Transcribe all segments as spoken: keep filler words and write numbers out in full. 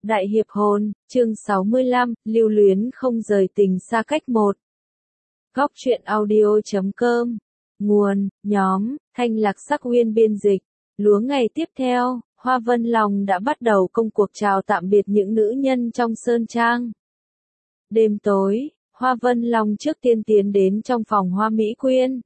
Đại hiệp hồn, chương sáu mươi lăm, lưu luyến không rời tình xa cách một. Góc truyện audio chấm com. Nguồn, nhóm, Thanh Lạc Sắc Uyên biên dịch. Lúa ngày tiếp theo, Hoa Vân Long đã bắt đầu công cuộc chào tạm biệt những nữ nhân trong sơn trang. Đêm tối, Hoa Vân Long trước tiên tiến đến trong phòng Hoa Mỹ Quyên.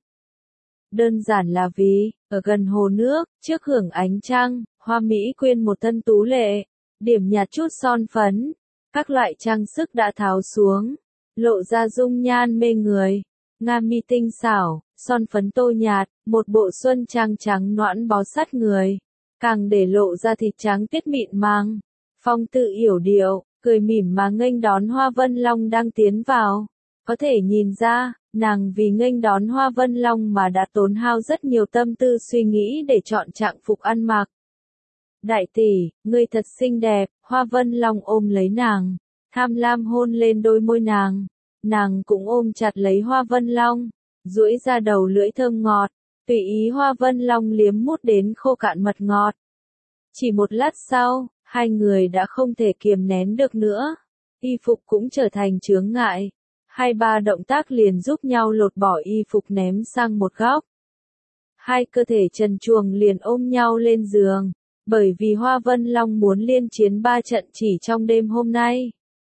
Đơn giản là vì, ở gần hồ nước, trước hưởng ánh trăng, Hoa Mỹ Quyên một thân tú lệ, điểm nhạt chút son phấn, các loại trang sức đã tháo xuống, lộ ra dung nhan mê người, nga mi tinh xảo, son phấn tô nhạt, một bộ xuân trang trắng nõn bó sát người, càng để lộ ra thịt trắng tiết mịn màng, phong tự yểu điệu, cười mỉm mà nghênh đón Hoa Vân Long đang tiến vào. Có thể nhìn ra, nàng vì nghênh đón Hoa Vân Long mà đã tốn hao rất nhiều tâm tư suy nghĩ để chọn trạng phục ăn mặc. Đại tỷ, ngươi thật xinh đẹp, Hoa Vân Long ôm lấy nàng, tham lam hôn lên đôi môi nàng, nàng cũng ôm chặt lấy Hoa Vân Long, duỗi ra đầu lưỡi thơm ngọt, tùy ý Hoa Vân Long liếm mút đến khô cạn mật ngọt. Chỉ một lát sau, hai người đã không thể kiềm nén được nữa, y phục cũng trở thành chướng ngại, hai ba động tác liền giúp nhau lột bỏ y phục ném sang một góc. Hai cơ thể trần truồng liền ôm nhau lên giường. Bởi vì Hoa Vân Long muốn liên chiến ba trận chỉ trong đêm hôm nay.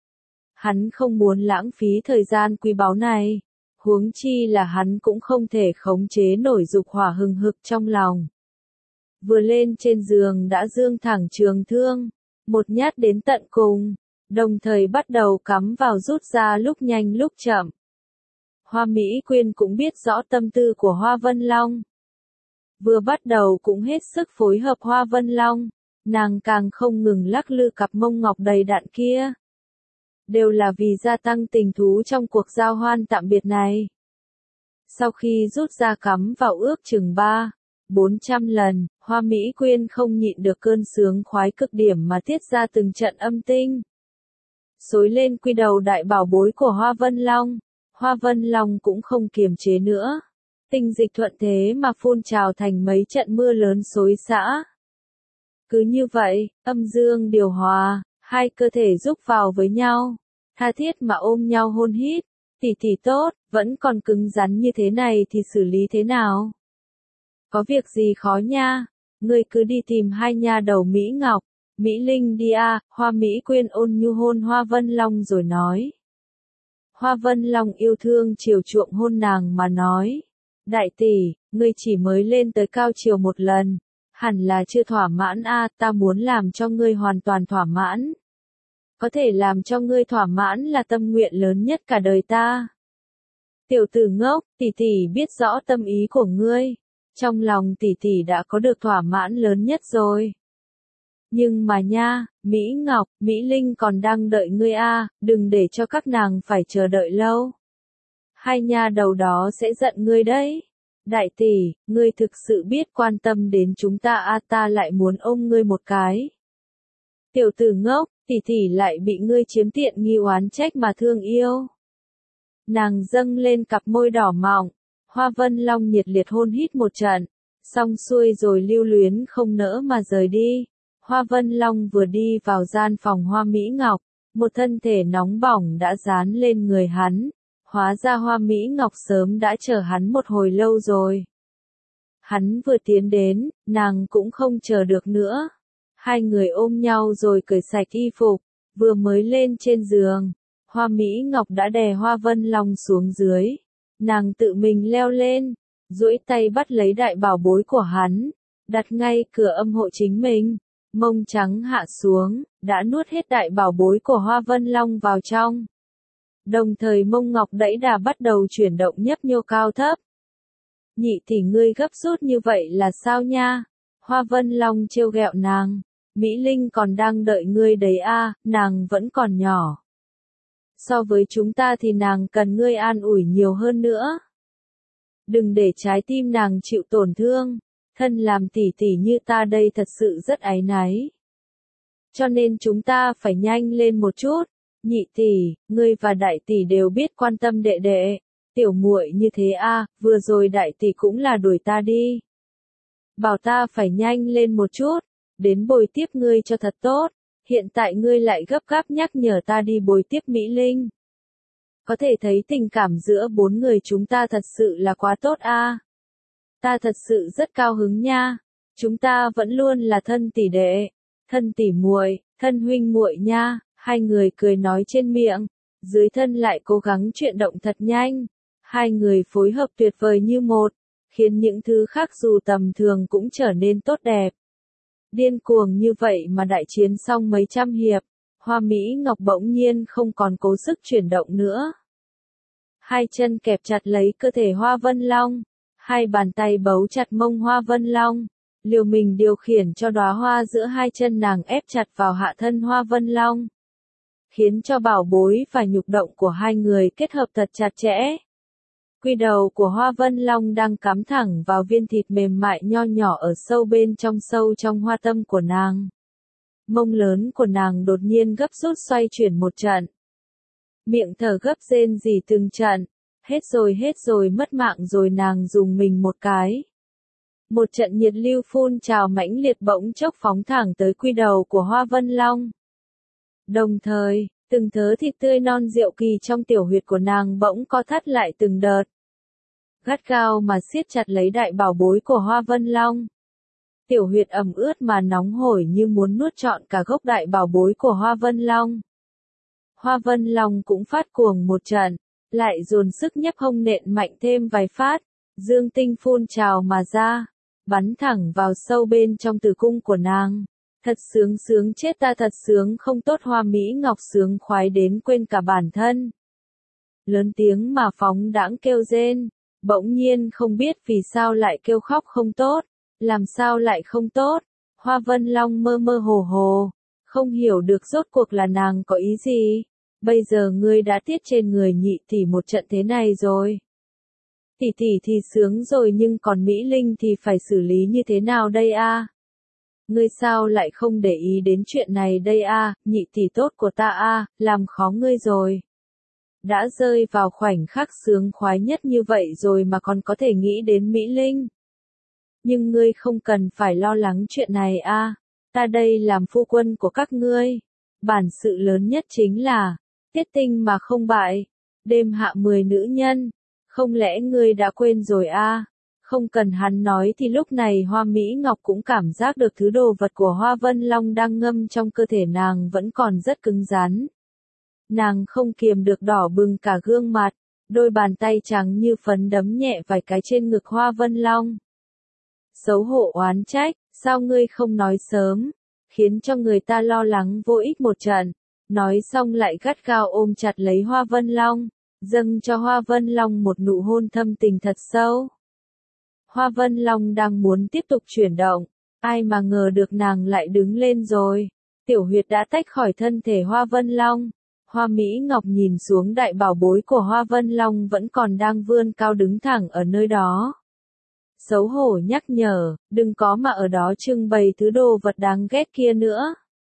Hắn không muốn lãng phí thời gian quý báu này, huống chi là hắn cũng không thể khống chế nổi dục hỏa hừng hực trong lòng. Vừa lên trên giường đã dương thẳng trường thương, một nhát đến tận cùng, đồng thời bắt đầu cắm vào rút ra lúc nhanh lúc chậm. Hoa Mỹ Quyên cũng biết rõ tâm tư của Hoa Vân Long. Vừa bắt đầu cũng hết sức phối hợp Hoa Vân Long, nàng càng không ngừng lắc lư cặp mông ngọc đầy đặn kia. Đều là vì gia tăng tình thú trong cuộc giao hoan tạm biệt này. Sau khi rút ra cắm vào ước chừng ba, bốn trăm lần, Hoa Mỹ Quyên không nhịn được cơn sướng khoái cực điểm mà tiết ra từng trận âm tinh. Xối lên quy đầu đại bảo bối của Hoa Vân Long, Hoa Vân Long cũng không kiềm chế nữa. Tinh dịch thuận thế mà phun trào thành mấy trận mưa lớn xối xả. Cứ như vậy, âm dương điều hòa, hai cơ thể rúc vào với nhau, tha thiết mà ôm nhau hôn hít, tỷ tỷ tốt, vẫn còn cứng rắn như thế này thì xử lý thế nào? Có việc gì khó nha, ngươi cứ đi tìm hai nha đầu Mỹ Ngọc, Mỹ Linh đi à, Hoa Mỹ Quyên ôn nhu hôn Hoa Vân Long rồi nói. Hoa Vân Long yêu thương chiều chuộng hôn nàng mà nói. Đại tỷ, ngươi chỉ mới lên tới cao chiều một lần, hẳn là chưa thỏa mãn a, à, ta muốn làm cho ngươi hoàn toàn thỏa mãn. Có thể làm cho ngươi thỏa mãn là tâm nguyện lớn nhất cả đời ta. Tiểu tử ngốc, tỷ tỷ biết rõ tâm ý của ngươi, trong lòng tỷ tỷ đã có được thỏa mãn lớn nhất rồi. Nhưng mà nha, Mỹ Ngọc, Mỹ Linh còn đang đợi ngươi a, à, đừng để cho các nàng phải chờ đợi lâu. Hai nha đầu đó sẽ giận ngươi đấy. Đại tỷ, ngươi thực sự biết quan tâm đến chúng ta a, à, ta lại muốn ôm ngươi một cái. Tiểu tử ngốc, tỷ tỷ lại bị ngươi chiếm tiện nghi oán trách mà thương yêu. Nàng dâng lên cặp môi đỏ mọng, Hoa Vân Long nhiệt liệt hôn hít một trận, xong xuôi rồi lưu luyến không nỡ mà rời đi. Hoa Vân Long vừa đi vào gian phòng Hoa Mỹ Ngọc, một thân thể nóng bỏng đã dán lên người hắn. Hóa ra Hoa Mỹ Ngọc sớm đã chờ hắn một hồi lâu rồi. Hắn vừa tiến đến, nàng cũng không chờ được nữa. Hai người ôm nhau rồi cởi sạch y phục, vừa mới lên trên giường. Hoa Mỹ Ngọc đã đè Hoa Vân Long xuống dưới. Nàng tự mình leo lên, duỗi tay bắt lấy đại bảo bối của hắn, đặt ngay cửa âm hộ chính mình. Mông trắng hạ xuống, đã nuốt hết đại bảo bối của Hoa Vân Long vào trong. Đồng thời mông ngọc đẫy đà bắt đầu chuyển động nhấp nhô cao thấp. Nhị tỷ ngươi gấp rút như vậy là sao nha? Hoa Vân Long trêu ghẹo nàng. Mỹ Linh còn đang đợi ngươi đấy a, à, nàng vẫn còn nhỏ. So với chúng ta thì nàng cần ngươi an ủi nhiều hơn nữa. Đừng để trái tim nàng chịu tổn thương. Thân làm tỷ tỷ như ta đây thật sự rất áy náy. Cho nên chúng ta phải nhanh lên một chút. Nhị tỷ, ngươi và đại tỷ đều biết quan tâm đệ đệ, tiểu muội như thế a, à, vừa rồi đại tỷ cũng là đuổi ta đi. Bảo ta phải nhanh lên một chút, đến bồi tiếp ngươi cho thật tốt, hiện tại ngươi lại gấp gáp nhắc nhở ta đi bồi tiếp Mỹ Linh. Có thể thấy tình cảm giữa bốn người chúng ta thật sự là quá tốt a. Ta thật sự rất cao hứng nha. Chúng ta vẫn luôn là thân tỷ đệ, thân tỷ muội, thân huynh muội nha. Hai người cười nói trên miệng, dưới thân lại cố gắng chuyển động thật nhanh. Hai người phối hợp tuyệt vời như một, khiến những thứ khác dù tầm thường cũng trở nên tốt đẹp. Điên cuồng như vậy mà đại chiến xong mấy trăm hiệp, Hoa Mỹ Ngọc bỗng nhiên không còn cố sức chuyển động nữa. Hai chân kẹp chặt lấy cơ thể Hoa Vân Long, hai bàn tay bấu chặt mông Hoa Vân Long, liều mình điều khiển cho đóa hoa giữa hai chân nàng ép chặt vào hạ thân Hoa Vân Long, khiến cho bảo bối và nhục động của hai người kết hợp thật chặt chẽ. Quy đầu của Hoa Vân Long đang cắm thẳng vào viên thịt mềm mại nho nhỏ ở sâu bên trong sâu trong hoa tâm của nàng. Mông lớn của nàng đột nhiên gấp rút xoay chuyển một trận. Miệng thở gấp rên rỉ từng trận, hết rồi hết rồi mất mạng rồi nàng dùng mình một cái. Một trận nhiệt lưu phun trào mãnh liệt bỗng chốc phóng thẳng tới quy đầu của Hoa Vân Long. Đồng thời, từng thớ thịt tươi non rượu kỳ trong tiểu huyệt của nàng bỗng co thắt lại từng đợt. Gắt gao mà siết chặt lấy đại bảo bối của Hoa Vân Long. Tiểu huyệt ẩm ướt mà nóng hổi như muốn nuốt trọn cả gốc đại bảo bối của Hoa Vân Long. Hoa Vân Long cũng phát cuồng một trận, lại dồn sức nhấp hông nện mạnh thêm vài phát, dương tinh phun trào mà ra, bắn thẳng vào sâu bên trong tử cung của nàng. Thật sướng sướng chết ta, thật sướng không tốt. Hoa Mỹ Ngọc sướng khoái đến quên cả bản thân. Lớn tiếng mà phóng đãng kêu rên, bỗng nhiên không biết vì sao lại kêu khóc không tốt, làm sao lại không tốt. Hoa Vân Long mơ mơ hồ hồ, không hiểu được rốt cuộc là nàng có ý gì. Bây giờ ngươi đã tiết trên người nhị tỷ một trận thế này rồi. Tỷ tỷ thì sướng rồi nhưng còn Mỹ Linh thì phải xử lý như thế nào đây a? À? Ngươi sao lại không để ý đến chuyện này đây a, à? Nhị tỷ tốt của ta a, à? Làm khó ngươi rồi. Đã rơi vào khoảnh khắc sướng khoái nhất như vậy rồi mà còn có thể nghĩ đến Mỹ Linh. Nhưng ngươi không cần phải lo lắng chuyện này a, à? Ta đây làm phu quân của các ngươi. Bản sự lớn nhất chính là tiết tinh mà không bại, đêm hạ mười nữ nhân, không lẽ ngươi đã quên rồi a? À? Không cần hắn nói thì lúc này Hoa Mỹ Ngọc cũng cảm giác được thứ đồ vật của Hoa Vân Long đang ngâm trong cơ thể nàng vẫn còn rất cứng rắn. Nàng không kiềm được đỏ bừng cả gương mặt, đôi bàn tay trắng như phấn đấm nhẹ vài cái trên ngực Hoa Vân Long. Xấu hổ oán trách, sao ngươi không nói sớm, khiến cho người ta lo lắng vô ích một trận. Nói xong lại gắt gao ôm chặt lấy Hoa Vân Long, dâng cho Hoa Vân Long một nụ hôn thâm tình thật sâu. Hoa Vân Long đang muốn tiếp tục chuyển động, ai mà ngờ được nàng lại đứng lên rồi. Tiểu huyệt đã tách khỏi thân thể Hoa Vân Long. Hoa Mỹ Ngọc nhìn xuống đại bảo bối của Hoa Vân Long vẫn còn đang vươn cao đứng thẳng ở nơi đó. Xấu hổ nhắc nhở, đừng có mà ở đó trưng bày thứ đồ vật đáng ghét kia nữa.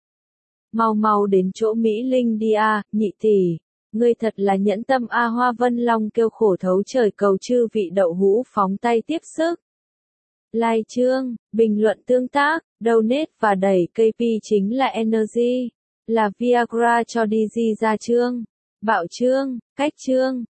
Mau mau đến chỗ Mỹ Linh đi a, à, nhị tỷ. Ngươi thật là nhẫn tâm a. À, Hoa Vân Long kêu khổ thấu trời cầu chư vị đậu hũ phóng tay tiếp sức. Like chương, bình luận tương tác, donate và đẩy ca pê chính là Energy, là Viagra cho đi di ra chương, bạo chương, cách chương.